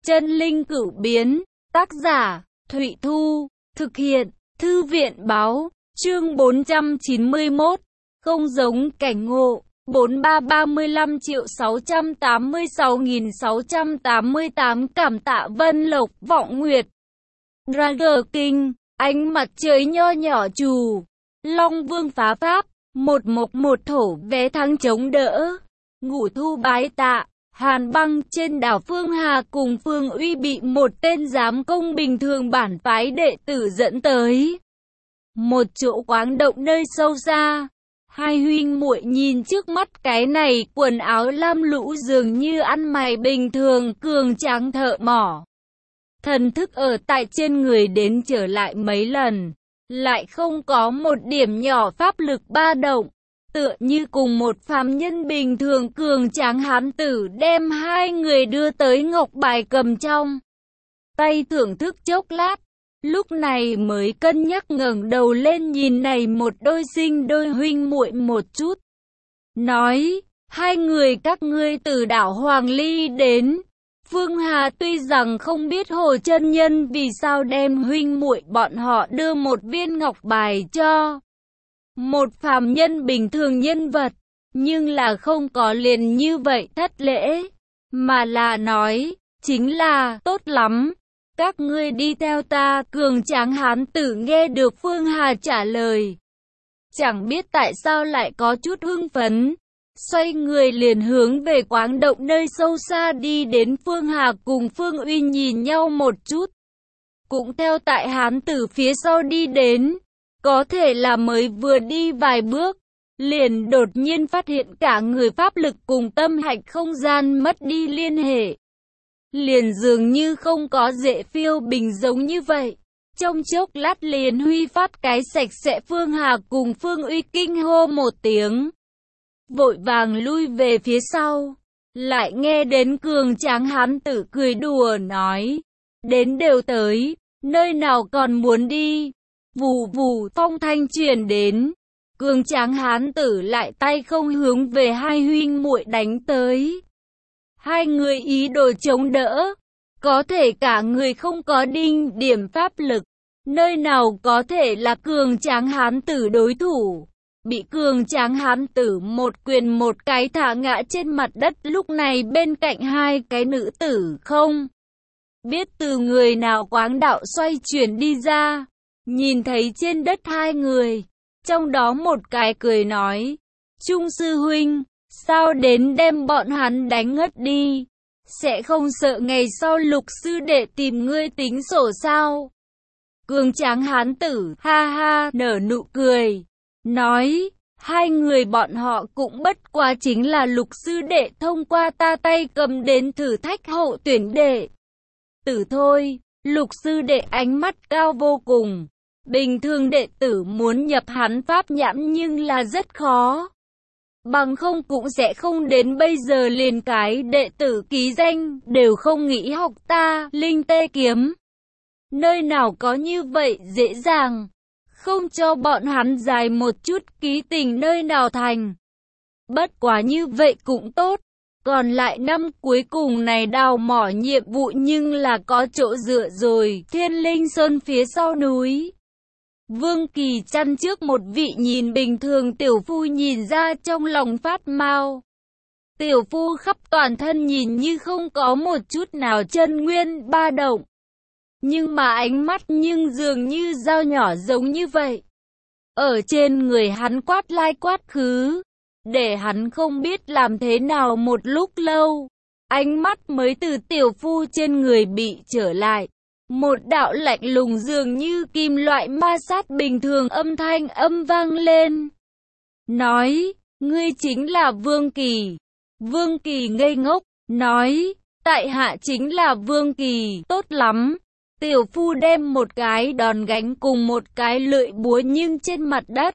Chân linh cửu biến, tác giả, Thụy Thu, thực hiện, Thư viện báo, chương 491, không giống cảnh ngộ, 4335.686.688 cảm tạ Vân Lộc, Vọng Nguyệt, Dragon King, ánh mặt trời nho nhỏ trù, Long Vương phá pháp, một mộc một thổ vé thắng chống đỡ, Ngũ Thu bái tạ. Hàn Băng trên đảo Phương Hà cùng Phương Uy bị một tên giám công bình thường bản phái đệ tử dẫn tới một chỗ khoáng động nơi sâu xa. Hai huynh muội nhìn trước mắt cái này quần áo lam lũ dường như ăn mày bình thường cường tráng thợ mỏ. Thần thức ở tại trên người đến trở lại mấy lần, lại không có một điểm nhỏ pháp lực ba động. Tựa như cùng một phàm nhân bình thường cường tráng hán tử đem hai người đưa tới ngọc bài cầm trong tay thưởng thức chốc lát, lúc này mới cân nhắc ngẩng đầu lên nhìn này một đôi sinh đôi huynh muội một chút. Nói, hai người các ngươi từ đảo Hoàng Ly đến Phương Hà, tuy rằng không biết Hồ chân nhân vì sao đem huynh muội bọn họ đưa một viên ngọc bài cho một phàm nhân bình thường nhân vật, nhưng là không có liền như vậy thất lễ, mà là nói, chính là, tốt lắm, các ngươi đi theo ta. Cường tráng hán tử nghe được Phương Hà trả lời, chẳng biết tại sao lại có chút hưng phấn, xoay người liền hướng về khoáng động nơi sâu xa đi đến. Phương Hà cùng Phương Uy nhìn nhau một chút, cũng theo tại hán tử phía sau đi đến. Có thể là mới vừa đi vài bước, liền đột nhiên phát hiện cả người pháp lực cùng tâm hạch không gian mất đi liên hệ. Liền dường như không có dễ phiêu bình giống như vậy. Trong chốc lát liền huy phát cái sạch sẽ. Phương Hà cùng Phương Uy kinh hô một tiếng, vội vàng lui về phía sau. Lại nghe đến cường tráng hán tử cười đùa nói, đến đều tới, nơi nào còn muốn đi. Vù vù, phong thanh truyền đến, cường tráng hán tử lại tay không hướng về hai huynh muội đánh tới. Hai người ý đồ chống đỡ, có thể cả người không có đinh điểm pháp lực, nơi nào có thể là cường tráng hán tử đối thủ. Bị cường tráng hán tử một quyền một cái thả ngã trên mặt đất. Lúc này bên cạnh hai cái nữ tử không biết từ người nào quáng đạo xoay chuyển đi ra. Nhìn thấy trên đất hai người, trong đó một cái cười nói, Trung sư huynh, sao đến đem bọn hắn đánh ngất đi, sẽ không sợ ngày sau Lục sư đệ tìm ngươi tính sổ sao? Cường tráng hán tử, ha ha, nở nụ cười, nói, hai người bọn họ cũng bất quá chính là Lục sư đệ thông qua ta tay cầm đến thử thách hậu tuyển đệ tử thôi. Lục sư đệ ánh mắt cao vô cùng. Bình thường đệ tử muốn nhập hắn pháp nhãn nhưng là rất khó. Bằng không cũng sẽ không đến bây giờ liền cái đệ tử ký danh đều không nghĩ học ta linh tê kiếm. Nơi nào có như vậy dễ dàng. Không cho bọn hắn dài một chút ký tình nơi nào thành. Bất quá như vậy cũng tốt. Còn lại năm cuối cùng này đào mỏ nhiệm vụ nhưng là có chỗ dựa rồi. Thiên Linh Sơn phía sau núi. Vương Kỳ chăn trước một vị nhìn bình thường tiểu phu nhìn ra trong lòng phát mau. Tiểu phu khắp toàn thân nhìn như không có một chút nào chân nguyên ba động. Nhưng mà ánh mắt nhưng dường như dao nhỏ giống như vậy. Ở trên người hắn quát lai quát khứ. Để hắn không biết làm thế nào một lúc lâu. Ánh mắt mới từ tiểu phu trên người bị trở lại. Một đạo lạnh lùng dường như kim loại ma sát bình thường âm thanh âm vang lên. Nói, ngươi chính là Vương Kỳ. Vương Kỳ ngây ngốc, nói, tại hạ chính là Vương Kỳ, tốt lắm. Tiểu phu đem một cái đòn gánh cùng một cái lưỡi búa nhưng trên mặt đất.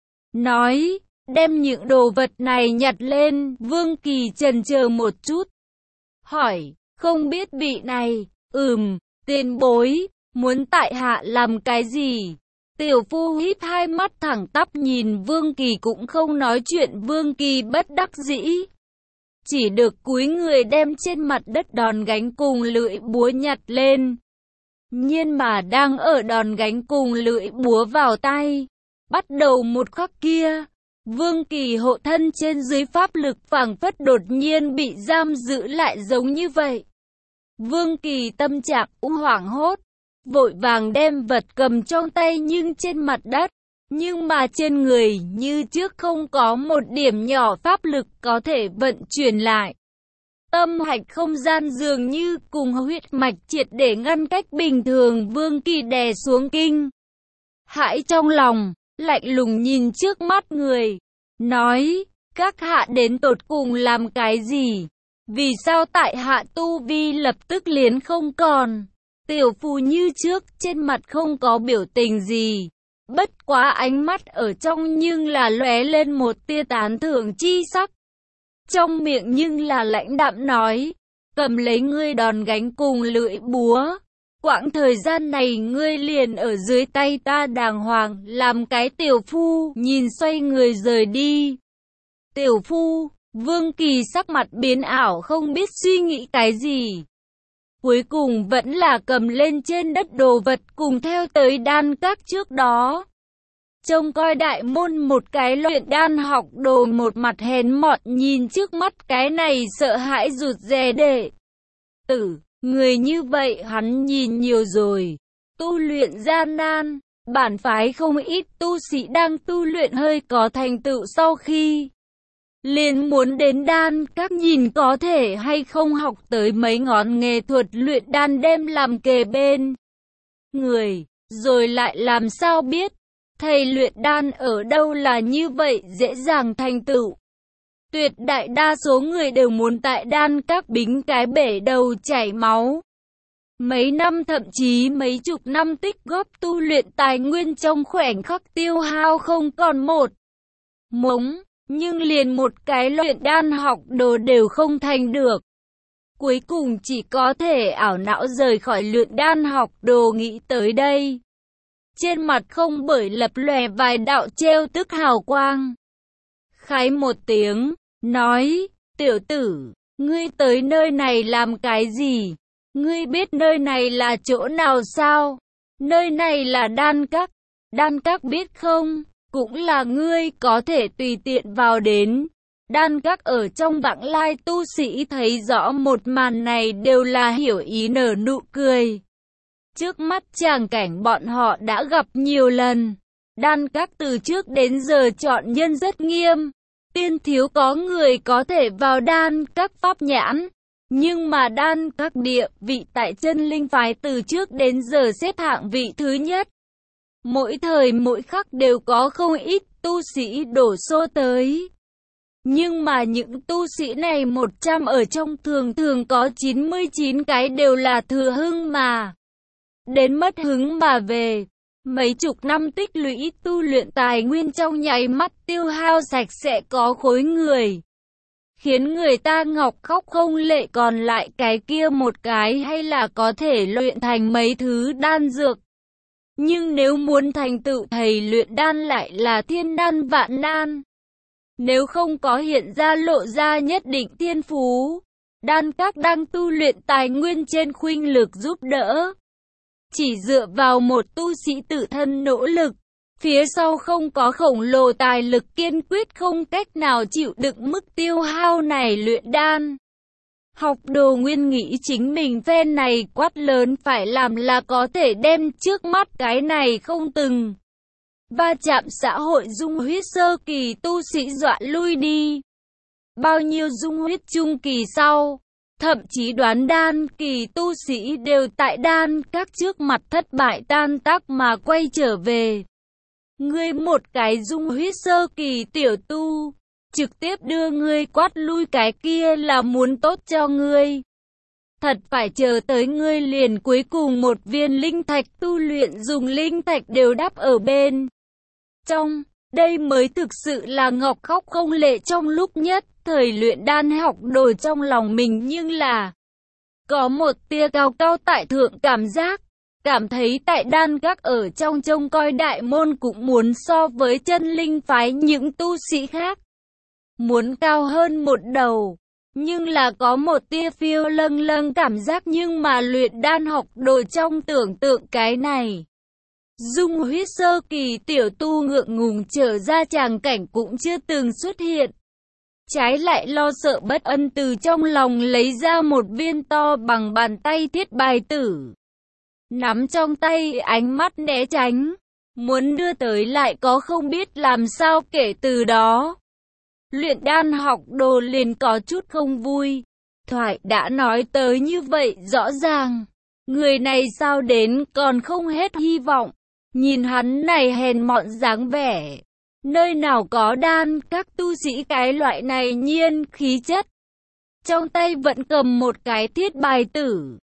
Nói, đem những đồ vật này nhặt lên. Vương Kỳ chần chờ một chút. Hỏi, không biết vị này, tiền bối, muốn tại hạ làm cái gì? Tiểu phu híp hai mắt thẳng tắp nhìn Vương Kỳ cũng không nói chuyện. Vương Kỳ bất đắc dĩ. chỉ được cúi người đem trên mặt đất đòn gánh cùng lưỡi búa nhặt lên. Nhưng mà đang ở đòn gánh cùng lưỡi búa vào tay, bắt đầu một khắc kia, Vương Kỳ hộ thân trên dưới pháp lực phảng phất đột nhiên bị giam giữ lại giống như vậy. Vương Kỳ tâm trạng hoảng hốt, vội vàng đem vật cầm trong tay nhưng trên mặt đất, nhưng mà trên người như trước không có một điểm nhỏ pháp lực có thể vận chuyển lại. Tâm hạch không gian dường như cùng huyết mạch triệt để ngăn cách bình thường. Vương Kỳ đè xuống kinh hãi trong lòng, lạnh lùng nhìn trước mắt người, nói, các hạ đến tột cùng làm cái gì? Vì sao tại hạ tu vi lập tức liền không còn? Tiểu Phu như trước, trên mặt không có biểu tình gì, bất quá ánh mắt ở trong nhưng là lóe lên một tia tán thưởng chi sắc. Trong miệng nhưng là lãnh đạm nói, cầm lấy ngươi đòn gánh cùng lưỡi búa. Quãng thời gian này ngươi liền ở dưới tay ta đàng hoàng, làm cái tiểu phu, nhìn xoay người rời đi. Tiểu phu, Vương Kỳ sắc mặt biến ảo không biết suy nghĩ cái gì. Cuối cùng vẫn là cầm lên trên đất đồ vật cùng theo tới đan các trước đó. Trông coi đại môn một cái luyện đan học đồ một mặt hèn mọn nhìn trước mắt cái này sợ hãi rụt rè đệ tử. Người như vậy hắn nhìn nhiều rồi, tu luyện gian nan, bản phái không ít tu sĩ đang tu luyện hơi có thành tựu sau khi liền muốn đến đan các nhìn có thể hay không học tới mấy ngón nghệ thuật luyện đan đem làm kề bên người, rồi lại làm sao biết thầy luyện đan ở đâu là như vậy dễ dàng thành tựu. Tuyệt đại đa số người đều muốn tại đan các bính cái bể đầu chảy máu. Mấy năm thậm chí mấy chục năm tích góp tu luyện tài nguyên trong khoảnh khắc tiêu hao không còn một mống, nhưng liền một cái luyện đan học đồ đều không thành được. Cuối cùng chỉ có thể ảo não rời khỏi luyện đan học đồ nghĩ tới đây. Trên mặt không bởi lập lòe vài đạo trêu tức hào quang. Khái một tiếng, nói, tiểu tử, ngươi tới nơi này làm cái gì? Ngươi biết nơi này là chỗ nào sao? Nơi này là đan các biết không? Cũng là ngươi có thể tùy tiện vào đến. Đan các ở trong vãng lai tu sĩ thấy rõ một màn này đều là hiểu ý nở nụ cười. Trước mắt tràng cảnh bọn họ đã gặp nhiều lần. Đan các từ trước đến giờ chọn nhân rất nghiêm. Tiên thiếu có người có thể vào đan các pháp nhãn. Nhưng mà đan các địa vị tại chân linh phái từ trước đến giờ xếp hạng vị thứ nhất. Mỗi thời mỗi khắc đều có không ít tu sĩ đổ xô tới. Nhưng mà những tu sĩ này 100 ở trong thường thường có 99 cái đều là thừa hưng mà đến mất hứng mà về. Mấy chục năm tích lũy tu luyện tài nguyên trong nháy mắt tiêu hao sạch sẽ có khối người. Khiến người ta ngọc khóc không lệ, còn lại cái kia một cái hay là có thể luyện thành mấy thứ đan dược. Nhưng nếu muốn thành tựu thầy luyện đan lại là thiên đan vạn đan. Nếu không có hiện ra lộ ra nhất định thiên phú, đan các đang tu luyện tài nguyên trên khuynh lực giúp đỡ. Chỉ dựa vào một tu sĩ tự thân nỗ lực, phía sau không có khổng lồ tài lực kiên quyết không cách nào chịu đựng mức tiêu hao này luyện đan. Học đồ nguyên nghĩ chính mình phen này quát lớn phải làm là có thể đem trước mắt cái này không từng va chạm xã hội dung huyết sơ kỳ tu sĩ dọa lui đi. Bao nhiêu dung huyết trung kỳ sau, thậm chí đoán đan kỳ tu sĩ đều tại đan các trước mặt thất bại tan tác mà quay trở về. Ngươi một cái dung huyết sơ kỳ tiểu tu, trực tiếp đưa ngươi quát lui cái kia là muốn tốt cho ngươi. Thật phải chờ tới ngươi liền cuối cùng một viên linh thạch tu luyện dùng linh thạch đều đắp ở bên trong. Đây mới thực sự là ngọc khóc không lệ trong lúc nhất thời luyện đan học đồ trong lòng mình, nhưng là có một tia cao cao tại thượng cảm giác. Cảm thấy tại đan các ở trong trông coi đại môn cũng muốn so với chân linh phái những tu sĩ khác muốn cao hơn một đầu. nhưng là có một tia phiêu lâng lâng cảm giác nhưng mà luyện đan học đồ trong tưởng tượng cái này. Dung huyết sơ kỳ tiểu tu ngượng ngùng trở ra tràng cảnh cũng chưa từng xuất hiện. Trái lại lo sợ bất an từ trong lòng lấy ra một viên to bằng bàn tay thiết bài tử. Nắm trong tay ánh mắt né tránh. Muốn đưa tới lại có không biết làm sao kể từ đó. Luyện đan học đồ liền có chút không vui. Thoại đã nói tới như vậy rõ ràng. Người này sao đến còn không hết hy vọng. Nhìn hắn này hèn mọn dáng vẻ. Nơi nào có đan các tu sĩ cái loại này nhiên khí chất. Trong tay vẫn cầm một cái thiết bài tử.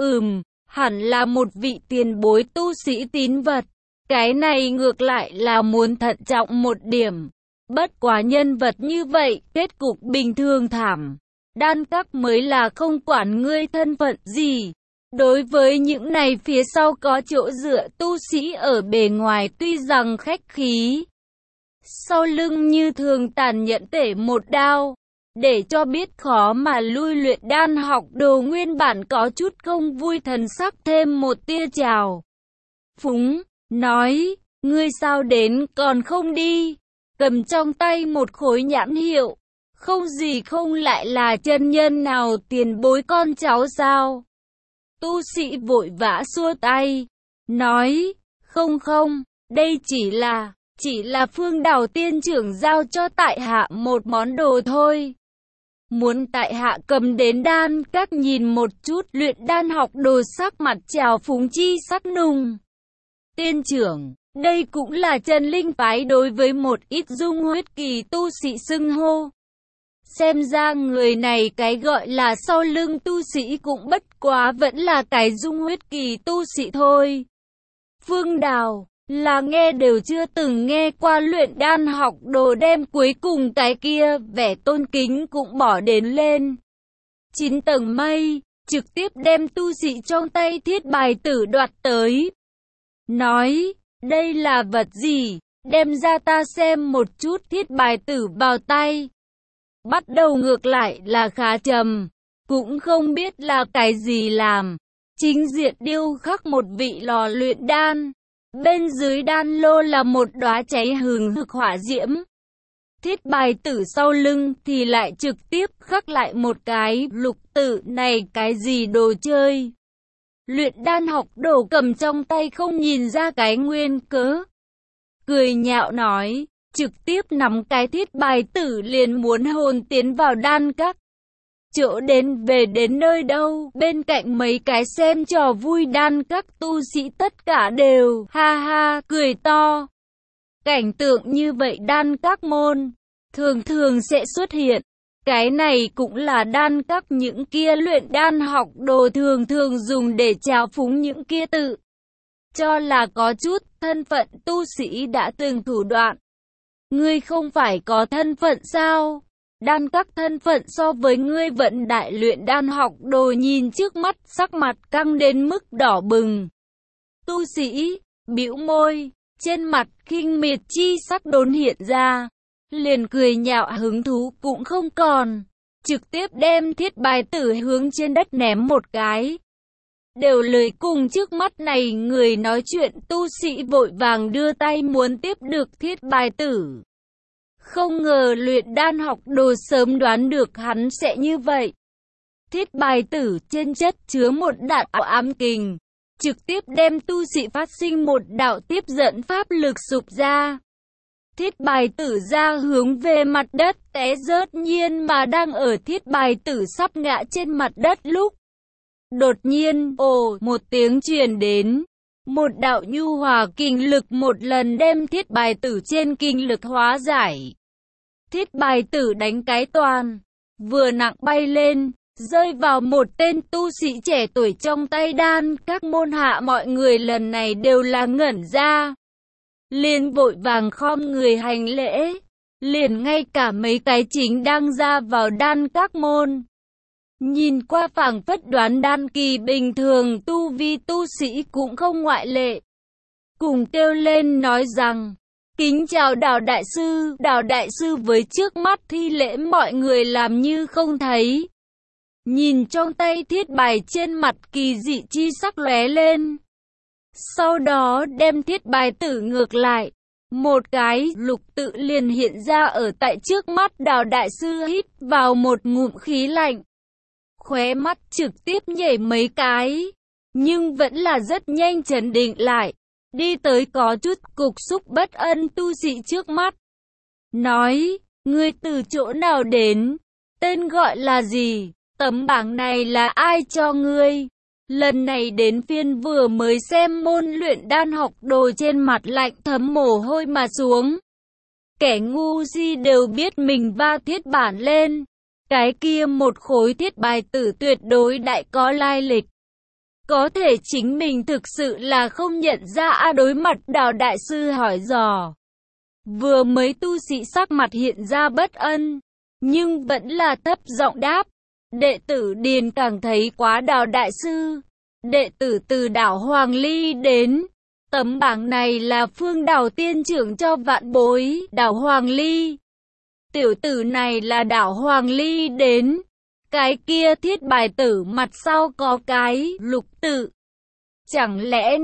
Hẳn là một vị tiền bối tu sĩ tín vật. Cái này ngược lại là muốn thận trọng một điểm. Bất quá nhân vật như vậy, kết cục bình thường thảm. Đan các mới là không quản ngươi thân phận gì. Đối với những này phía sau có chỗ dựa tu sĩ ở bề ngoài tuy rằng khách khí. Sau lưng như thường tàn nhẫn tể một đao. Để cho biết khó mà lui luyện đan học đồ nguyên bản có chút không vui thần sắc thêm một tia trào phúng. Nói, ngươi sao đến còn không đi, cầm trong tay một khối nhãn hiệu, không gì không lại là chân nhân nào tiền bối con cháu sao? Tu sĩ vội vã xua tay, nói, không, đây chỉ là Phương Đào tiên trưởng giao cho tại hạ một món đồ thôi. Muốn tại hạ cầm đến đan các nhìn một chút luyện đan học đồ sắc mặt trào phúng chi sắc nùng. Tiên trưởng, đây cũng là chân linh phái đối với một ít dung huyết kỳ tu sĩ xưng hô. Xem ra người này cái gọi là sau lưng tu sĩ cũng bất quá vẫn là cái dung huyết kỳ tu sĩ thôi. Phương Đào, là nghe đều chưa từng nghe qua luyện đan học đồ đem cuối cùng cái kia vẻ tôn kính cũng bỏ đến lên. 9 tầng mây, trực tiếp đem tu sĩ trong tay thiết bài tử đoạt tới. Nói, đây là vật gì, đem ra ta xem một chút thiết bài tử vào tay. Bắt đầu ngược lại là khá trầm, cũng không biết là cái gì làm. Chính diện điêu khắc một vị lò luyện đan. Bên dưới đan lô là một đóa cháy hừng hực hỏa diễm. Thiết bài tử sau lưng thì lại trực tiếp khắc lại một cái lục tử này cái gì đồ chơi. Luyện đan học đồ cầm trong tay không nhìn ra cái nguyên cớ. Cười nhạo nói, trực tiếp nắm cái thiết bài tử liền muốn hồn tiến vào đan các. Chỗ đến về đến nơi đâu, bên cạnh mấy cái xem trò vui đan các tu sĩ tất cả đều, ha ha, cười to. Cảnh tượng như vậy đan các môn, thường thường sẽ xuất hiện. Cái này cũng là đan các những kia luyện đan học đồ thường thường dùng để trào phúng những kia tự cho là có chút thân phận tu sĩ đã từng thủ đoạn. Ngươi không phải có thân phận sao? Đan các thân phận so với ngươi vận đại luyện đan học đồ nhìn trước mắt sắc mặt căng đến mức đỏ bừng. Tu sĩ, bĩu môi, trên mặt khinh miệt chi sắc đốn hiện ra. Liền cười nhạo hứng thú cũng không còn. Trực tiếp đem thiết bài tử hướng trên đất ném một cái. Đều lời cùng trước mắt này người nói chuyện tu sĩ vội vàng đưa tay muốn tiếp được thiết bài tử. Không ngờ luyện đan học đồ sớm đoán được hắn sẽ như vậy. Thiết bài tử trên chất chứa một đạo ám kình, trực tiếp đem tu sĩ phát sinh một đạo tiếp dẫn pháp lực sụp ra. Thiết bài tử ra hướng về mặt đất té rớt nhiên mà đang ở thiết bài tử sắp ngã trên mặt đất lúc. Đột nhiên, ồ, một tiếng truyền đến. Một đạo nhu hòa kình lực một lần đem thiết bài tử trên kình lực hóa giải. Thiết bài tử đánh cái toàn, vừa nặng bay lên, rơi vào một tên tu sĩ trẻ tuổi trong tay đan các môn hạ mọi người lần này đều là ngẩn ra. Liền vội vàng khom người hành lễ, liền ngay cả mấy cái chính đang ra vào đan các môn. Nhìn qua phảng phất đoán đan kỳ bình thường tu vi tu sĩ cũng không ngoại lệ. Cùng kêu lên nói rằng, Kính chào Đào đại sư với trước mắt thi lễ mọi người làm như không thấy. Nhìn trong tay thiết bài trên mặt kỳ dị chi sắc lóe lên. Sau đó đem thiết bài tử ngược lại. Một cái lục tự liền hiện ra ở tại trước mắt Đào đại sư hít vào một ngụm khí lạnh. Khóe mắt trực tiếp nhảy mấy cái. Nhưng vẫn là rất nhanh trấn định lại. Đi tới có chút cục xúc bất ân tu sĩ trước mắt. Nói, ngươi từ chỗ nào đến? Tên gọi là gì? Tấm bảng này là ai cho ngươi? Lần này đến phiên vừa mới xem môn luyện đan học đồ trên mặt lạnh thấm mồ hôi mà xuống. Kẻ ngu si đều biết mình va thiết bản lên. Cái kia một khối thiết bài tử tuyệt đối đại có lai lịch. Có thể chính mình thực sự là không nhận ra. Đối mặt Đào đại sư hỏi dò. Vừa mới tu sĩ sắc mặt hiện ra bất ân, nhưng vẫn là thấp giọng đáp. Đệ tử Điền càng thấy quá Đào đại sư. Đệ tử từ đảo Hoàng Ly đến. Tấm bảng này là Phương Đào tiên trưởng cho vạn bối đảo Hoàng Ly. Tiểu tử này là đảo Hoàng Ly đến. Cái kia thiết bài tử mặt sau có cái lục tự. Chẳng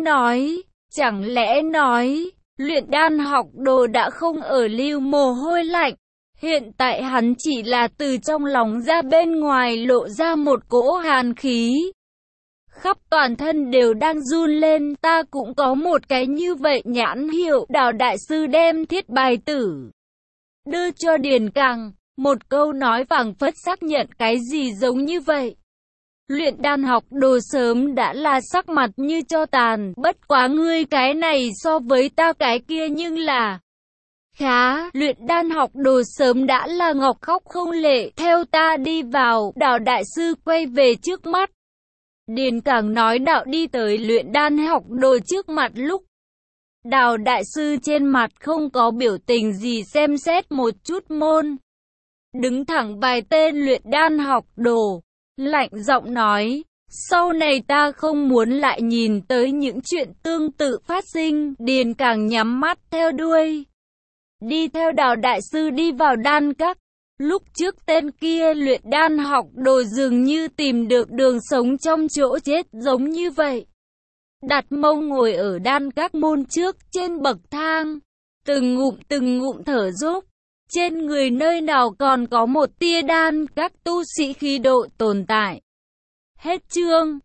lẽ nói, luyện đan học đồ đã không ở lưu mồ hôi lạnh. Hiện tại hắn chỉ là từ trong lòng ra bên ngoài lộ ra một cỗ hàn khí. Khắp toàn thân đều đang run lên. Ta cũng có một cái như vậy nhãn hiệu. Đào đại sư đem thiết bài tử đưa cho Điền Càng. Một câu nói phảng phất xác nhận cái gì giống như vậy. Luyện đan học đồ sớm đã là sắc mặt như tro tàn. Bất quá ngươi cái này so với ta cái kia nhưng là khá. Luyện đan học đồ sớm đã là ngọc khóc không lệ. Theo ta đi vào. Đào đại sư quay về trước mắt. Điền Càng nói đạo đi tới luyện đan học đồ trước mặt lúc. Đào đại sư trên mặt không có biểu tình gì, xem xét một chút môn. Đứng thẳng vài tên luyện đan học đồ. Lạnh giọng nói. Sau này ta không muốn lại nhìn tới những chuyện tương tự phát sinh. Điền Càng nhắm mắt theo đuôi. Đi theo Đào đại sư đi vào đan các. Lúc trước tên kia luyện đan học đồ dường như tìm được đường sống trong chỗ chết giống như vậy. Đặt mông ngồi ở đan các môn trước trên bậc thang. Từng ngụm thở dốc. Trên người nơi nào còn có một tia đan các tu sĩ khí độ tồn tại. Hết chương.